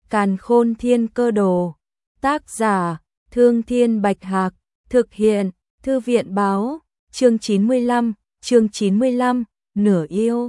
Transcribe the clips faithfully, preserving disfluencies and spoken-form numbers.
Càn Khôn Thiên Cơ Đồ. Tác giả: Thương Thiên Bạch Hạc. Thực hiện: Thư viện Báo. Chương chín mươi lăm, chương chín mươi lăm, nửa yêu.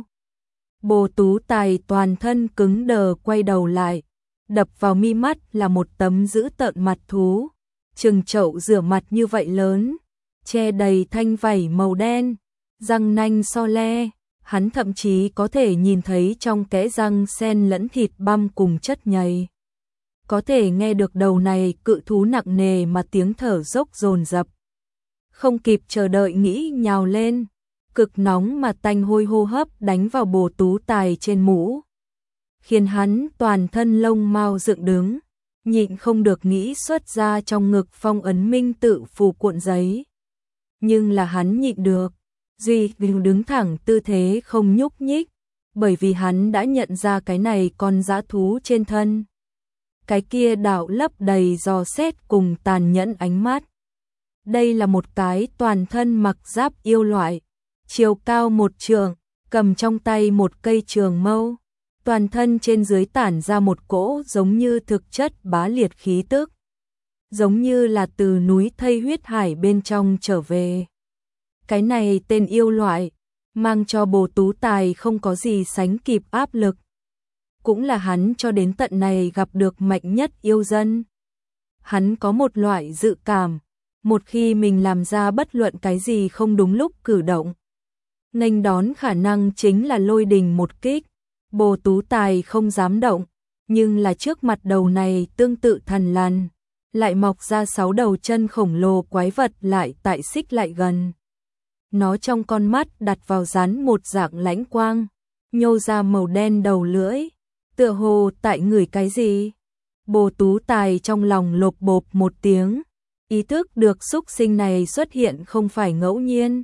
Bồ Tú Tài toàn thân cứng đờ quay đầu lại, đập vào mi mắt là một tấm dữ tợn mặt thú, chừng chậu rửa mặt như vậy lớn, che đầy thanh vảy màu đen, răng nanh so le, hắn thậm chí có thể nhìn thấy trong kẽ răng xen lẫn thịt băm cùng chất nhầy. Có thể nghe được đầu này cự thú nặng nề mà tiếng thở dốc dồn dập. Không kịp chờ đợi nghĩ nhào lên, cực nóng mà tanh hôi hô hấp đánh vào Bồ Tú Tài trên mũ, khiến hắn toàn thân lông mao dựng đứng, nhịn không được nghĩ xuất ra trong ngực phong ấn minh tự phù cuộn giấy. Nhưng là hắn nhịn được, duy đứng thẳng tư thế không nhúc nhích, bởi vì hắn đã nhận ra cái này con dã thú trên thân. Cái kia đạo lấp đầy dò xét cùng tàn nhẫn ánh mắt. Đây là một cái toàn thân mặc giáp yêu loại, chiều cao một trượng, cầm trong tay một cây trường mâu, toàn thân trên dưới tản ra một cỗ giống như thực chất bá liệt khí tức, giống như là từ núi thây huyết hải bên trong trở về. Cái này tên yêu loại, mang cho Bồ Tú Tài không có gì sánh kịp áp lực. Cũng là hắn cho đến tận này gặp được mạnh nhất yêu dân. Hắn có một loại dự cảm, một khi mình làm ra bất luận cái gì không đúng lúc cử động, nghênh đón khả năng chính là lôi đình một kích. Bồ Tú Tài không dám động, nhưng là trước mặt đầu này tương tự thần lằn, lại mọc ra sáu đầu chân khổng lồ quái vật lại tại xích lại gần. Nó trong con mắt đặt vào rắn một dạng lãnh quang, nhô ra màu đen đầu lưỡi, tựa hồ tại ngửi cái gì. Bồ Tú Tài trong lòng lộp bộp một tiếng, ý thức được xúc sinh này xuất hiện không phải ngẫu nhiên.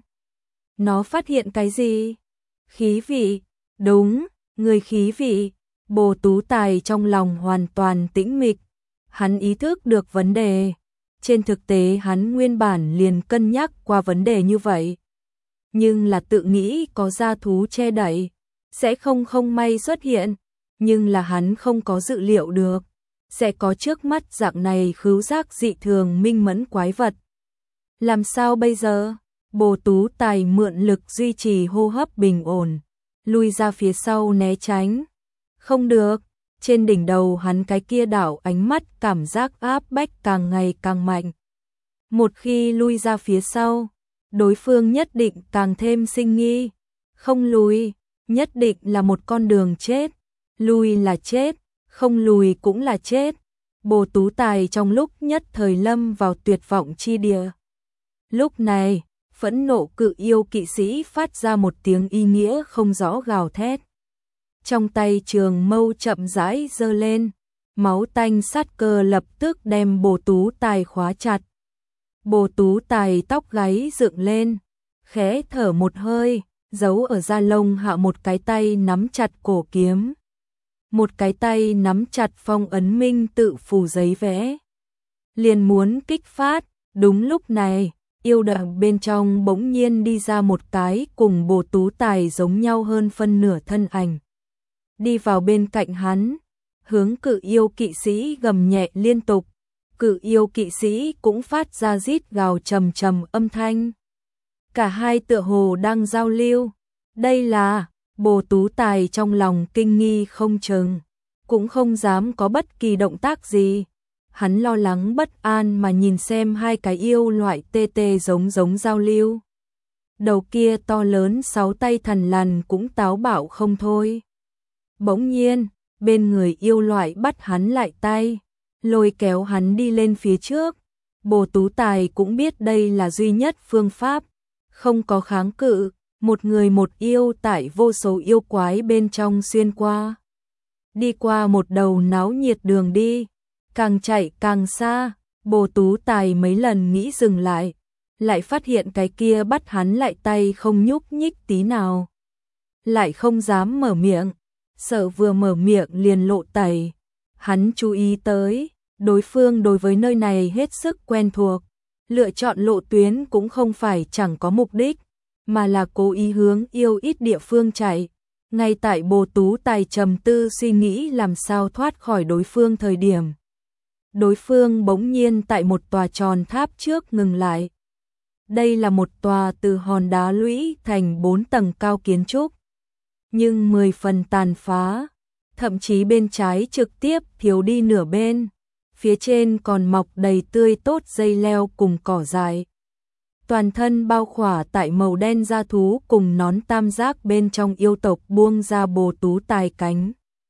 Nó phát hiện cái gì? Khí vị. Đúng, người khí vị. Bồ Tú Tài trong lòng hoàn toàn tĩnh mịch. Hắn ý thức được vấn đề. Trên thực tế hắn nguyên bản liền cân nhắc qua vấn đề như vậy. Nhưng là tự nghĩ có gia thú che đậy, sẽ không không may xuất hiện. Nhưng là hắn không có dự liệu được, sẽ có trước mắt dạng này khứu giác dị thường minh mẫn quái vật. Làm sao bây giờ? Bồ Tú Tài mượn lực duy trì hô hấp bình ổn, lui ra phía sau né tránh. Không được, trên đỉnh đầu hắn cái kia đảo ánh mắt cảm giác áp bách càng ngày càng mạnh. Một khi lui ra phía sau, đối phương nhất định càng thêm sinh nghi. Không lùi, nhất định là một con đường chết. Lùi là chết, không lùi cũng là chết. Bồ Tú Tài trong lúc nhất thời lâm vào tuyệt vọng chi địa. Lúc này, phẫn nộ cự yêu kỵ sĩ phát ra một tiếng ý nghĩa không rõ gào thét. Trong tay trường mâu chậm rãi giơ lên, máu tanh sát cơ lập tức đem Bồ Tú Tài khóa chặt. Bồ Tú Tài tóc gáy dựng lên, khẽ thở một hơi, giấu ở da lông hạ một cái tay nắm chặt cổ kiếm. Một cái tay nắm chặt phong ấn minh tự phù giấy vẽ. Liền muốn kích phát, đúng lúc này, yêu đằng bên trong bỗng nhiên đi ra một cái cùng Bồ Tú Tài giống nhau hơn phân nửa thân ảnh. Đi vào bên cạnh hắn, hướng cự yêu kỵ sĩ gầm nhẹ liên tục. Cự yêu kỵ sĩ cũng phát ra rít gào trầm trầm âm thanh. Cả hai tựa hồ đang giao lưu. Đây là... Bồ Tú Tài trong lòng kinh nghi không chừng, cũng không dám có bất kỳ động tác gì. Hắn lo lắng bất an mà nhìn xem hai cái yêu loại tê tê giống giống giao lưu. Đầu kia to lớn sáu tay thần lằn cũng táo bạo không thôi. Bỗng nhiên, bên người yêu loại bắt hắn lại tay, lôi kéo hắn đi lên phía trước. Bồ Tú Tài cũng biết đây là duy nhất phương pháp, không có kháng cự. Một người một yêu tại vô số yêu quái bên trong xuyên qua. Đi qua một đầu náo nhiệt đường đi, càng chạy càng xa. Bồ Tú Tài mấy lần nghĩ dừng lại, lại phát hiện cái kia bắt hắn lại tay không nhúc nhích tí nào. Lại không dám mở miệng, sợ vừa mở miệng liền lộ tẩy. Hắn chú ý tới, đối phương đối với nơi này hết sức quen thuộc. Lựa chọn lộ tuyến cũng không phải chẳng có mục đích, mà là cố ý hướng yêu ít địa phương chạy. Ngay tại Bồ Tú Tài trầm tư suy nghĩ làm sao thoát khỏi đối phương thời điểm. Đối phương bỗng nhiên tại một tòa tròn tháp trước ngừng lại. Đây là một tòa từ hòn đá lũy thành bốn tầng cao kiến trúc. Nhưng mười phần tàn phá, thậm chí bên trái trực tiếp thiếu đi nửa bên. Phía trên còn mọc đầy tươi tốt dây leo cùng cỏ dại. Toàn thân bao khỏa tại màu đen da thú cùng nón tam giác bên trong yêu tộc buông ra Bồ Tú Tài cánh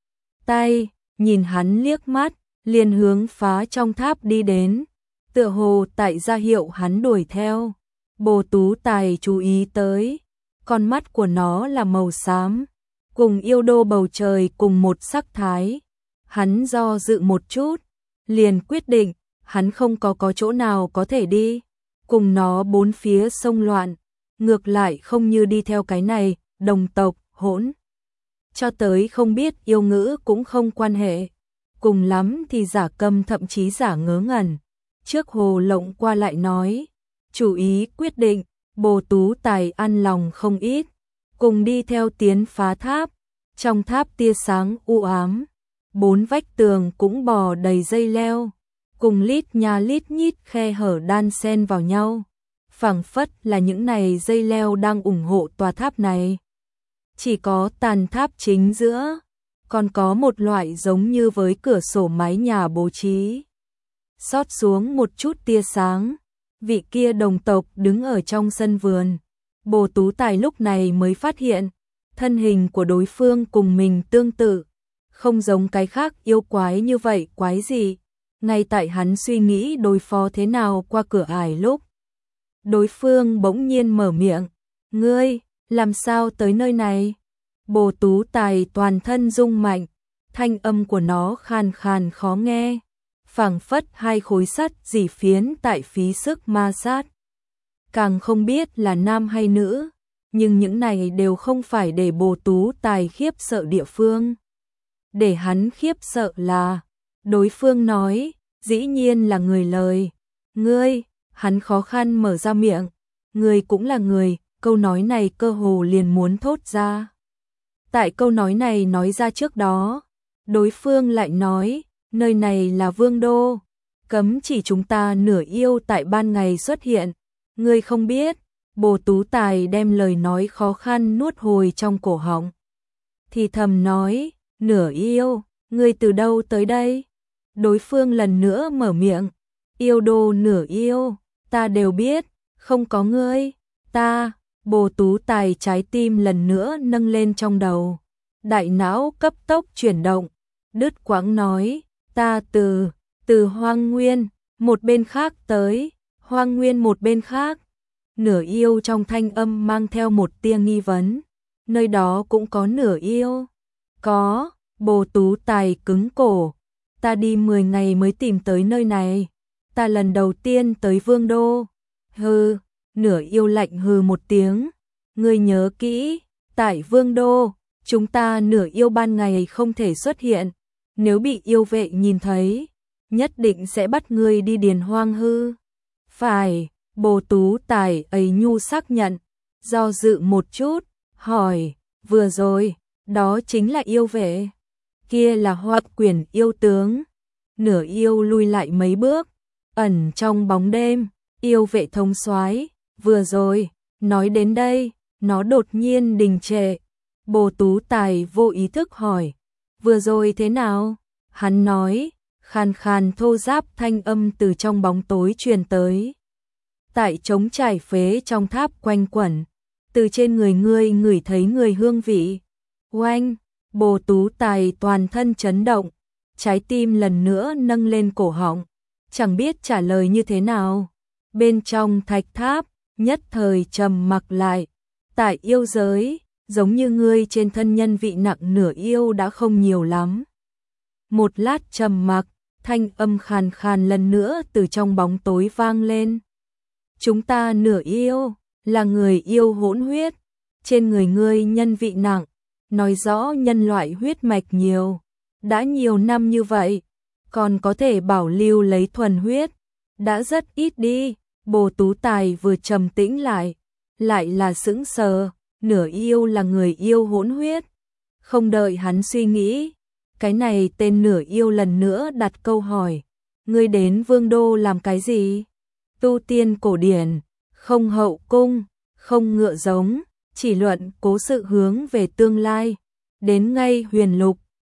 tay, nhìn hắn liếc mắt, liền hướng phá trong tháp đi đến, tựa hồ tại ra hiệu hắn đuổi theo. Bồ Tú Tài chú ý tới, con mắt của nó là màu xám, cùng yêu đô bầu trời cùng một sắc thái. Hắn do dự một chút, liền quyết định, hắn không có có chỗ nào có thể đi, cùng nó bốn phía xông loạn, ngược lại không như đi theo cái này, đồng tộc, hỗn. Cho tới không biết yêu ngữ cũng không quan hệ, cùng lắm thì giả câm thậm chí giả ngớ ngẩn. Trước hồ lộng qua lại nói, chủ ý quyết định, Bồ Tú Tài ăn lòng không ít, cùng đi theo tiến phá tháp. Trong tháp tia sáng u ám, bốn vách tường cũng bò đầy dây leo, cùng lít nha lít nhít khe hở đan xen vào nhau, phảng phất là những này dây leo đang ủng hộ tòa tháp này. Chỉ có tàn tháp chính giữa, còn có một loại giống như với cửa sổ mái nhà bố trí. Xót xuống một chút tia sáng, vị kia đồng tộc đứng ở trong sân vườn. Bồ Tú Tài lúc này mới phát hiện, thân hình của đối phương cùng mình tương tự, không giống cái khác yêu quái như vậy quái gì. Ngay tại hắn suy nghĩ đối phó thế nào qua cửa ải lúc, đối phương bỗng nhiên mở miệng, ngươi, làm sao tới nơi này? Bồ Tú Tài toàn thân rung mạnh, thanh âm của nó khàn khàn khó nghe, phảng phất hai khối sắt dỉ phiến tại phí sức ma sát. Càng không biết là nam hay nữ, nhưng những này đều không phải để Bồ Tú Tài khiếp sợ địa phương. Để hắn khiếp sợ là, đối phương nói, dĩ nhiên là người lời. Ngươi, hắn khó khăn mở ra miệng, ngươi cũng là người, câu nói này cơ hồ liền muốn thốt ra. Tại câu nói này nói ra trước đó, đối phương lại nói, nơi này là vương đô, cấm chỉ chúng ta nửa yêu tại ban ngày xuất hiện, ngươi không biết. Bồ Tú Tài đem lời nói khó khăn nuốt hồi trong cổ họng, thì thầm nói, nửa yêu, ngươi từ đâu tới đây? Đối phương lần nữa mở miệng, yêu đô nửa yêu, ta đều biết, không có ngươi, ta. Bồ Tú Tài trái tim lần nữa nâng lên trong đầu, đại não cấp tốc chuyển động, đứt quãng nói, ta từ, từ Hoang Nguyên, một bên khác tới, Hoang Nguyên một bên khác. Nửa yêu trong thanh âm mang theo một tia nghi vấn, nơi đó cũng có nửa yêu? Có. Bồ Tú Tài cứng cổ, ta đi mười ngày mới tìm tới nơi này, ta lần đầu tiên tới vương đô. Hừ. Nửa yêu lạnh hừ một tiếng, ngươi nhớ kỹ, tại vương đô, chúng ta nửa yêu ban ngày không thể xuất hiện, nếu bị yêu vệ nhìn thấy, nhất định sẽ bắt ngươi đi điền hoang hư. Phải. Bồ Tú Tài ấy nhu xác nhận, do dự một chút, hỏi, vừa rồi, đó chính là yêu vệ, kia là Hoa Quyển yêu tướng. Nửa yêu lui lại mấy bước, ẩn trong bóng đêm, yêu vệ thông soái, vừa rồi, nói đến đây, nó đột nhiên đình trệ. Bồ Tú Tài vô ý thức hỏi, vừa rồi thế nào? Hắn nói, khàn khàn thô ráp thanh âm từ trong bóng tối truyền tới. Tại trống trải phế trong tháp quanh quẩn, từ trên người ngươi ngửi thấy người hương vị. Oanh. Bồ Tú Tài toàn thân chấn động, trái tim lần nữa nâng lên cổ họng, chẳng biết trả lời như thế nào. Bên trong thạch tháp, nhất thời trầm mặc lại. Tại yêu giới, giống như ngươi trên thân nhân vị nặng nửa yêu đã không nhiều lắm. Một lát trầm mặc, thanh âm khàn khàn lần nữa từ trong bóng tối vang lên. Chúng ta nửa yêu, là người yêu hỗn huyết, trên người ngươi nhân vị nặng, nói rõ nhân loại huyết mạch nhiều, đã nhiều năm như vậy, còn có thể bảo lưu lấy thuần huyết, đã rất ít đi. Bồ Tú Tài vừa trầm tĩnh lại, lại là sững sờ, nửa yêu là người yêu hỗn huyết, Không đợi hắn suy nghĩ, cái này tên nửa yêu lần nữa đặt câu hỏi, ngươi đến Vương đô làm cái gì? Tu tiên cổ điển, không hậu cung, không ngựa giống, chỉ luận cố sự hướng về tương lai, đến ngay huyền lục,